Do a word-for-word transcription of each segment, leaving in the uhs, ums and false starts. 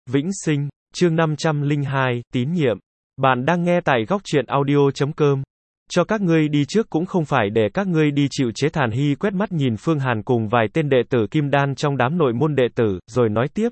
Vĩnh sinh, chương năm trăm lẻ hai, tín nhiệm. Bạn đang nghe tại góc truyện audio chấm com. Cho các ngươi đi trước cũng không phải để các ngươi đi chịu chế. Hàn Hy quét mắt nhìn Phương Hàn cùng vài tên đệ tử Kim Đan trong đám nội môn đệ tử, rồi nói tiếp.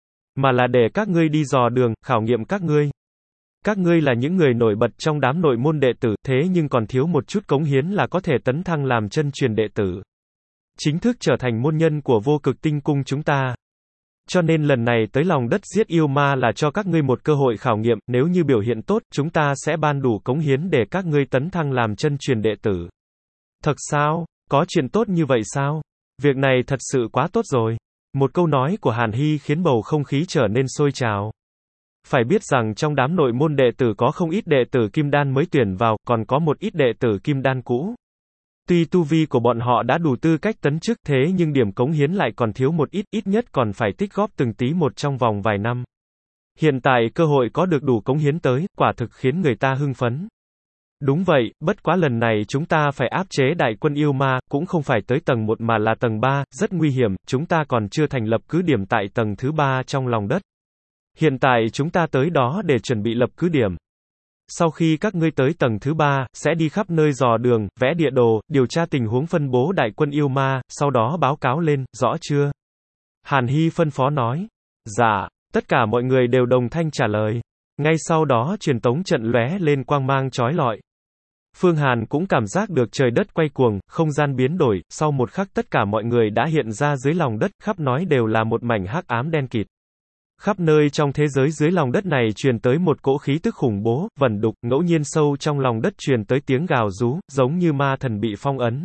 Mà là để các ngươi đi dò đường, khảo nghiệm các ngươi. Các ngươi là những người nổi bật trong đám nội môn đệ tử, thế nhưng còn thiếu một chút cống hiến là có thể tấn thăng làm chân truyền đệ tử. Chính thức trở thành môn nhân của Vô Cực Tinh Cung chúng ta. Cho nên lần này tới lòng đất giết yêu ma là cho các ngươi một cơ hội khảo nghiệm, nếu như biểu hiện tốt, chúng ta sẽ ban đủ cống hiến để các ngươi tấn thăng làm chân truyền đệ tử. Thật sao? Có chuyện tốt như vậy sao? Việc này thật sự quá tốt rồi. Một câu nói của Hàn Hy khiến bầu không khí trở nên sôi trào. Phải biết rằng trong đám nội môn đệ tử có không ít đệ tử Kim Đan mới tuyển vào, còn có một ít đệ tử Kim Đan cũ. Tuy tu vi của bọn họ đã đủ tư cách tấn chức, thế nhưng điểm cống hiến lại còn thiếu một ít, ít nhất còn phải tích góp từng tí một trong vòng vài năm. Hiện tại cơ hội có được đủ cống hiến tới, quả thực khiến người ta hưng phấn. Đúng vậy, bất quá lần này chúng ta phải áp chế đại quân yêu ma, cũng không phải tới tầng một mà là tầng ba, rất nguy hiểm, chúng ta còn chưa thành lập cứ điểm tại tầng thứ ba trong lòng đất. Hiện tại chúng ta tới đó để chuẩn bị lập cứ điểm. Sau khi các ngươi tới tầng thứ ba, sẽ đi khắp nơi dò đường, vẽ địa đồ, điều tra tình huống phân bố đại quân yêu ma, sau đó báo cáo lên, rõ chưa? Hàn Hy phân phó nói. Dạ, tất cả mọi người đều đồng thanh trả lời. Ngay sau đó truyền tống trận lóe lên quang mang chói lọi. Phương Hàn cũng cảm giác được trời đất quay cuồng, không gian biến đổi, sau một khắc tất cả mọi người đã hiện ra dưới lòng đất, khắp nói đều là một mảnh hắc ám đen kịt. Khắp nơi trong thế giới dưới lòng đất này truyền tới một cỗ khí tức khủng bố, vẩn đục, ngẫu nhiên sâu trong lòng đất truyền tới tiếng gào rú, giống như ma thần bị phong ấn.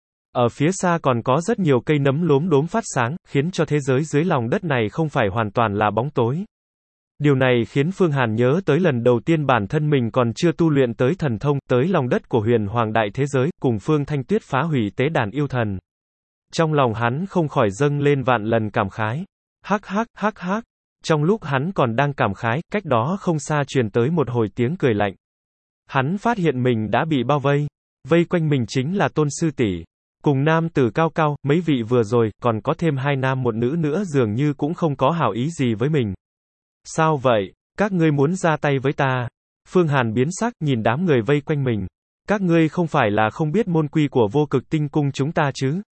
Ở phía xa còn có rất nhiều cây nấm lốm đốm phát sáng, khiến cho thế giới dưới lòng đất này không phải hoàn toàn là bóng tối. Điều này khiến Phương Hàn nhớ tới lần đầu tiên bản thân mình còn chưa tu luyện tới thần thông, tới lòng đất của huyền hoàng đại thế giới, cùng Phương Thanh Tuyết phá hủy tế đàn yêu thần. Trong lòng hắn không khỏi dâng lên vạn lần cảm khái. Hắc hắc, hắc hắc. Trong lúc hắn còn đang cảm khái, cách đó không xa truyền tới một hồi tiếng cười lạnh. Hắn phát hiện mình đã bị bao vây. Vây quanh mình chính là Tôn sư tỷ, cùng nam tử cao cao, mấy vị vừa rồi, còn có thêm hai nam một nữ nữa dường như cũng không có hảo ý gì với mình. Sao vậy? Các ngươi muốn ra tay với ta? Phương Hàn biến sắc, nhìn đám người vây quanh mình. Các ngươi không phải là không biết môn quy của Vô Cực Tinh Cung chúng ta chứ?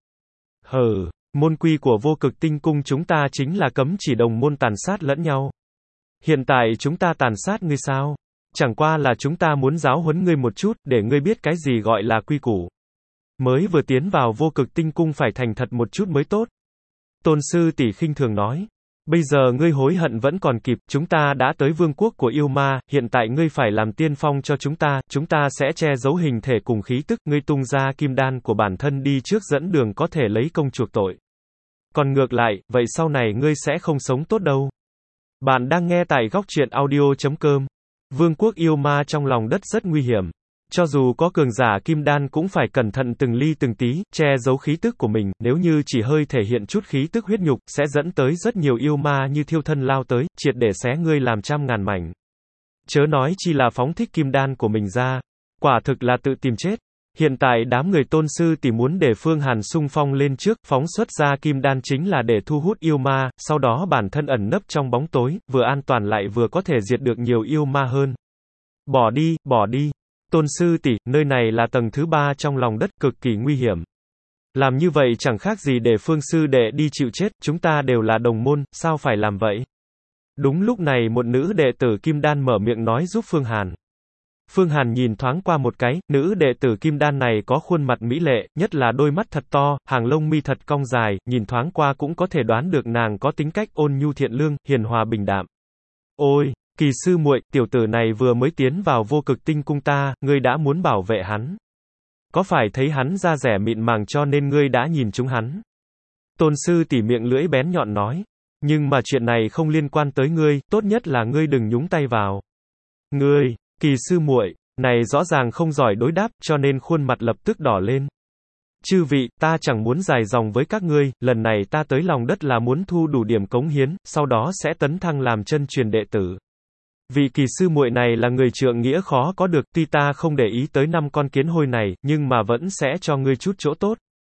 Hừ. Môn quy của Vô Cực Tinh Cung chúng ta chính là cấm chỉ đồng môn tàn sát lẫn nhau. Hiện tại chúng ta tàn sát ngươi sao? Chẳng qua là chúng ta muốn giáo huấn ngươi một chút, để ngươi biết cái gì gọi là quy củ. Mới vừa tiến vào Vô Cực Tinh Cung phải thành thật một chút mới tốt. Tôn sư tỷ khinh thường nói. Bây giờ ngươi hối hận vẫn còn kịp, chúng ta đã tới vương quốc của yêu ma, hiện tại ngươi phải làm tiên phong cho chúng ta, chúng ta sẽ che giấu hình thể cùng khí tức, ngươi tung ra kim đan của bản thân đi trước dẫn đường có thể lấy công chuộc tội. Còn ngược lại, vậy sau này ngươi sẽ không sống tốt đâu. Bạn đang nghe tại góc truyện audio chấm com. Vương quốc yêu ma trong lòng đất rất nguy hiểm. Cho dù có cường giả kim đan cũng phải cẩn thận từng ly từng tí, che giấu khí tức của mình, nếu như chỉ hơi thể hiện chút khí tức huyết nhục, sẽ dẫn tới rất nhiều yêu ma như thiêu thân lao tới, triệt để xé ngươi làm trăm ngàn mảnh. Chớ nói chi là phóng thích kim đan của mình ra. Quả thực là tự tìm chết. Hiện tại đám người Tôn sư tỷ muốn để Phương Hàn xung phong lên trước, phóng xuất ra kim đan chính là để thu hút yêu ma, sau đó bản thân ẩn nấp trong bóng tối, vừa an toàn lại vừa có thể diệt được nhiều yêu ma hơn. Bỏ đi, bỏ đi. Tôn sư tỷ, nơi này là tầng thứ ba trong lòng đất, cực kỳ nguy hiểm. Làm như vậy chẳng khác gì để Phương sư đệ đi chịu chết, chúng ta đều là đồng môn, sao phải làm vậy? Đúng lúc này một nữ đệ tử Kim Đan mở miệng nói giúp Phương Hàn. Phương Hàn nhìn thoáng qua một cái, nữ đệ tử Kim Đan này có khuôn mặt mỹ lệ, nhất là đôi mắt thật to, hàng lông mi thật cong dài, nhìn thoáng qua cũng có thể đoán được nàng có tính cách ôn nhu thiện lương, hiền hòa bình đạm. Ôi, Kỳ sư muội, tiểu tử này vừa mới tiến vào Vô Cực Tinh Cung ta, ngươi đã muốn bảo vệ hắn. Có phải thấy hắn da dẻ mịn màng cho nên ngươi đã nhìn trúng hắn? Tôn sư tỉ miệng lưỡi bén nhọn nói. Nhưng mà chuyện này không liên quan tới ngươi, tốt nhất là ngươi đừng nhúng tay vào. Ngươi, Kỳ sư muội, này rõ ràng không giỏi đối đáp, cho nên khuôn mặt lập tức đỏ lên. Chư vị, ta chẳng muốn dài dòng với các ngươi, lần này ta tới lòng đất là muốn thu đủ điểm cống hiến, sau đó sẽ tấn thăng làm chân truyền đệ tử. Vị Kỳ sư muội này là người trượng nghĩa khó có được, tuy ta không để ý tới năm con kiến hôi này, nhưng mà vẫn sẽ cho ngươi chút chỗ tốt.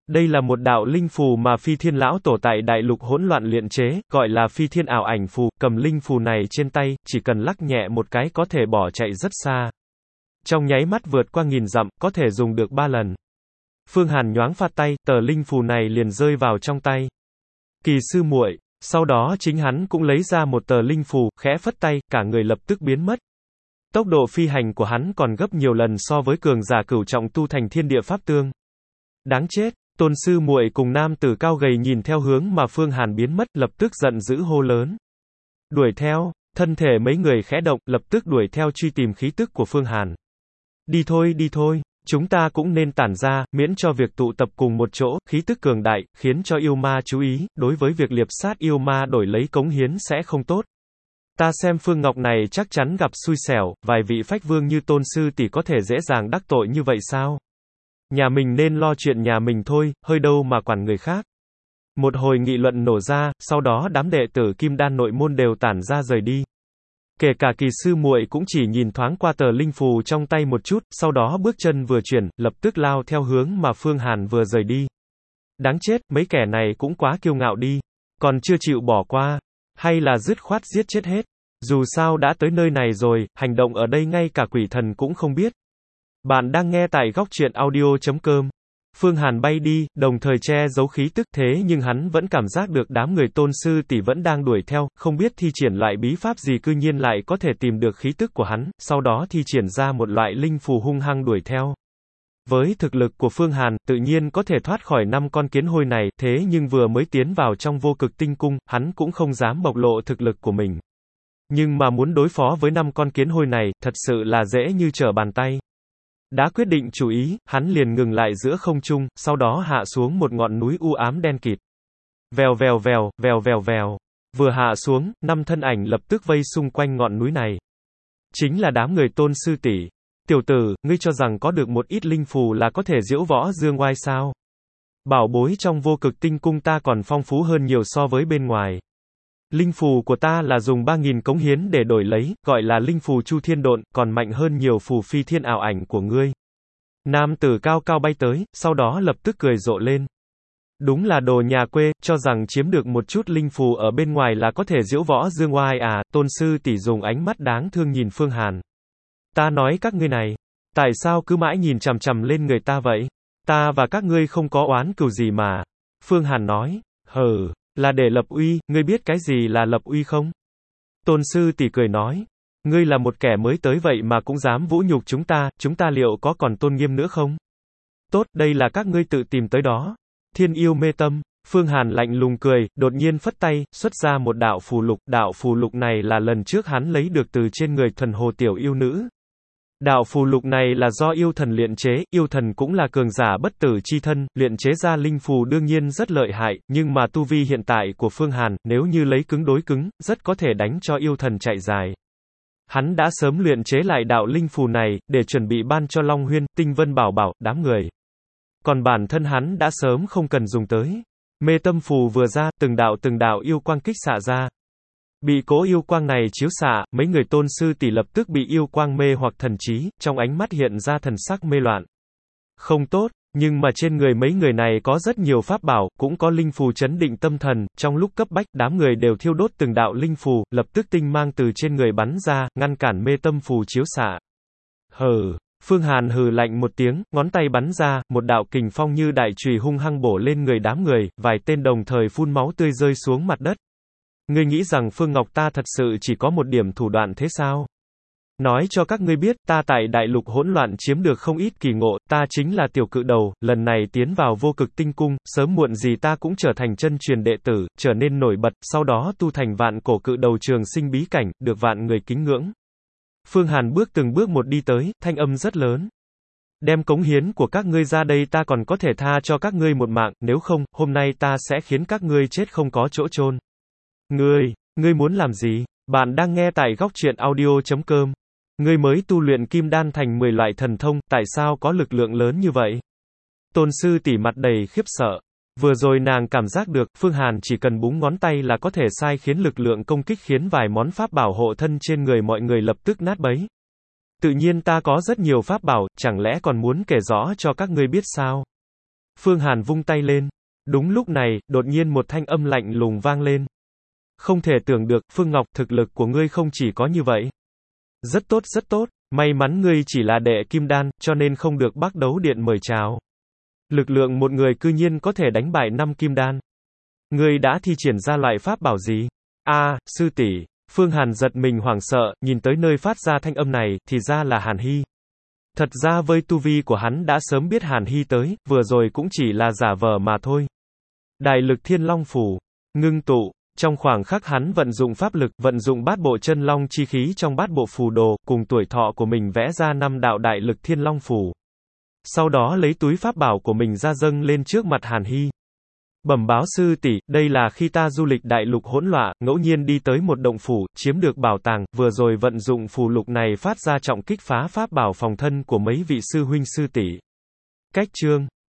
Đây là một đạo linh phù mà Phi Thiên lão tổ tại đại lục hỗn loạn luyện chế, gọi là Phi Thiên ảo ảnh phù, cầm linh phù này trên tay, chỉ cần lắc nhẹ một cái có thể bỏ chạy rất xa. Trong nháy mắt vượt qua nghìn dặm, có thể dùng được ba lần. Phương Hàn nhoáng phát tay, tờ linh phù này liền rơi vào trong tay. Kỳ sư muội, sau đó chính hắn cũng lấy ra một tờ linh phù, khẽ phất tay, cả người lập tức biến mất. Tốc độ phi hành của hắn còn gấp nhiều lần so với cường giả cửu trọng tu thành thiên địa pháp tương. Đáng chết, tôn sư muội cùng nam tử cao gầy nhìn theo hướng mà Phương Hàn biến mất, lập tức giận dữ hô lớn. Đuổi theo, thân thể mấy người khẽ động, lập tức đuổi theo truy tìm khí tức của Phương Hàn. Đi thôi đi thôi, chúng ta cũng nên tản ra, miễn cho việc tụ tập cùng một chỗ, khí tức cường đại, khiến cho yêu ma chú ý, đối với việc liệp sát yêu ma đổi lấy cống hiến sẽ không tốt. Ta xem Phương Ngọc này chắc chắn gặp xui xẻo, vài vị phách vương như tôn sư tỷ có thể dễ dàng đắc tội như vậy sao? Nhà mình nên lo chuyện nhà mình thôi, hơi đâu mà quản người khác. Một hồi nghị luận nổ ra, sau đó đám đệ tử Kim Đan nội môn đều tản ra rời đi. Kể cả Kỳ sư muội cũng chỉ nhìn thoáng qua tờ linh phù trong tay một chút, sau đó bước chân vừa chuyển, lập tức lao theo hướng mà Phương Hàn vừa rời đi. Đáng chết, mấy kẻ này cũng quá kiêu ngạo đi, còn chưa chịu bỏ qua, hay là dứt khoát giết chết hết. Dù sao đã tới nơi này rồi, hành động ở đây ngay cả quỷ thần cũng không biết. Bạn đang nghe tại góc truyện audio chấm com. Phương Hàn bay đi, đồng thời che giấu khí tức, thế nhưng hắn vẫn cảm giác được đám người tôn sư tỷ vẫn đang đuổi theo, không biết thi triển loại bí pháp gì cư nhiên lại có thể tìm được khí tức của hắn, sau đó thi triển ra một loại linh phù hung hăng đuổi theo. Với thực lực của Phương Hàn, tự nhiên có thể thoát khỏi năm con kiến hôi này, thế nhưng vừa mới tiến vào trong vô cực tinh cung, hắn cũng không dám bộc lộ thực lực của mình. Nhưng mà muốn đối phó với năm con kiến hôi này, thật sự là dễ như trở bàn tay. Đã quyết định chủ ý, hắn liền ngừng lại giữa không trung, sau đó hạ xuống một ngọn núi u ám đen kịt. Vèo vèo vèo, vèo vèo vèo. Vừa hạ xuống, năm thân ảnh lập tức vây xung quanh ngọn núi này. Chính là đám người tôn sư tỷ. Tiểu tử, ngươi cho rằng có được một ít linh phù là có thể diễu võ dương oai sao? Bảo bối trong vô cực tinh cung ta còn phong phú hơn nhiều so với bên ngoài. Linh phù của ta là dùng ba nghìn cống hiến để đổi lấy, gọi là linh phù Chu Thiên Độn, còn mạnh hơn nhiều phù Phi Thiên ảo ảnh của ngươi. Nam tử cao cao bay tới, sau đó lập tức cười rộ lên. Đúng là đồ nhà quê, cho rằng chiếm được một chút linh phù ở bên ngoài là có thể diễu võ dương oai à, tôn sư tỷ dùng ánh mắt đáng thương nhìn Phương Hàn. Ta nói các ngươi này, tại sao cứ mãi nhìn chằm chằm lên người ta vậy? Ta và các ngươi không có oán cừu gì mà. Phương Hàn nói, hừ. Là để lập uy, ngươi biết cái gì là lập uy không? Tôn sư tỷ cười nói, ngươi là một kẻ mới tới vậy mà cũng dám vũ nhục chúng ta, chúng ta liệu có còn tôn nghiêm nữa không? Tốt, đây là các ngươi tự tìm tới đó. Thiên yêu mê tâm, Phương Hàn lạnh lùng cười, đột nhiên phất tay, xuất ra một đạo phù lục, đạo phù lục này là lần trước hắn lấy được từ trên người thuần hồ tiểu yêu nữ. Đạo phù lục này là do yêu thần luyện chế, yêu thần cũng là cường giả bất tử chi thân, luyện chế ra linh phù đương nhiên rất lợi hại, nhưng mà tu vi hiện tại của Phương Hàn, nếu như lấy cứng đối cứng, rất có thể đánh cho yêu thần chạy dài. Hắn đã sớm luyện chế lại đạo linh phù này, để chuẩn bị ban cho Long Huyên, Tinh Vân Bảo Bảo, đám người. Còn bản thân hắn đã sớm không cần dùng tới. Mê tâm phù vừa ra, từng đạo từng đạo yêu quang kích xạ ra. Bị cỗ yêu quang này chiếu xạ, mấy người tôn sư tỷ lập tức bị yêu quang mê hoặc thần trí, trong ánh mắt hiện ra thần sắc mê loạn. Không tốt, nhưng mà trên người mấy người này có rất nhiều pháp bảo, cũng có linh phù chấn định tâm thần, trong lúc cấp bách, đám người đều thiêu đốt từng đạo linh phù, lập tức tinh mang từ trên người bắn ra, ngăn cản mê tâm phù chiếu xạ. Hừ, Phương Hàn hừ lạnh một tiếng, ngón tay bắn ra, một đạo kình phong như đại chùy hung hăng bổ lên người đám người, vài tên đồng thời phun máu tươi rơi xuống mặt đất. Ngươi nghĩ rằng Phương Ngọc ta thật sự chỉ có một điểm thủ đoạn thế sao? Nói cho các ngươi biết, ta tại đại lục hỗn loạn chiếm được không ít kỳ ngộ, ta chính là tiểu cự đầu, lần này tiến vào vô cực tinh cung, sớm muộn gì ta cũng trở thành chân truyền đệ tử, trở nên nổi bật, sau đó tu thành vạn cổ cự đầu trường sinh bí cảnh, được vạn người kính ngưỡng. Phương Hàn bước từng bước một đi tới, thanh âm rất lớn. Đem cống hiến của các ngươi ra đây ta còn có thể tha cho các ngươi một mạng, nếu không, hôm nay ta sẽ khiến các ngươi chết không có chỗ chôn. Ngươi, ngươi muốn làm gì? Bạn đang nghe tại góc truyện audio chấm com. Ngươi mới tu luyện kim đan thành mười loại thần thông, tại sao có lực lượng lớn như vậy? Tôn sư tỷ mặt đầy khiếp sợ. Vừa rồi nàng cảm giác được, Phương Hàn chỉ cần búng ngón tay là có thể sai khiến lực lượng công kích khiến vài món pháp bảo hộ thân trên người mọi người lập tức nát bấy. Tự nhiên ta có rất nhiều pháp bảo, chẳng lẽ còn muốn kể rõ cho các ngươi biết sao? Phương Hàn vung tay lên. Đúng lúc này, đột nhiên một thanh âm lạnh lùng vang lên. Không thể tưởng được, Phương Ngọc, thực lực của ngươi không chỉ có như vậy. Rất tốt rất tốt, may mắn ngươi chỉ là đệ kim đan, cho nên không được Bắc Đấu Điện mời chào. Lực lượng một người cư nhiên có thể đánh bại năm kim đan. Ngươi đã thi triển ra loại pháp bảo gì? A, sư tỷ. Phương Hàn giật mình hoảng sợ, nhìn tới nơi phát ra thanh âm này, thì ra là Hàn Hy. Thật ra với tu vi của hắn đã sớm biết Hàn Hy tới, vừa rồi cũng chỉ là giả vờ mà thôi. Đại lực Thiên Long Phù, ngưng tụ, trong khoảng khắc hắn vận dụng pháp lực, vận dụng bát bộ chân long chi khí trong bát bộ phù đồ, cùng tuổi thọ của mình vẽ ra năm đạo đại lực Thiên Long Phù. Sau đó lấy túi pháp bảo của mình ra dâng lên trước mặt Hàn Hy. Bẩm báo sư tỷ, đây là khi ta du lịch đại lục hỗn loạn, ngẫu nhiên đi tới một động phủ, chiếm được bảo tàng, vừa rồi vận dụng phù lục này phát ra trọng kích phá pháp bảo phòng thân của mấy vị sư huynh sư tỷ. Cách chương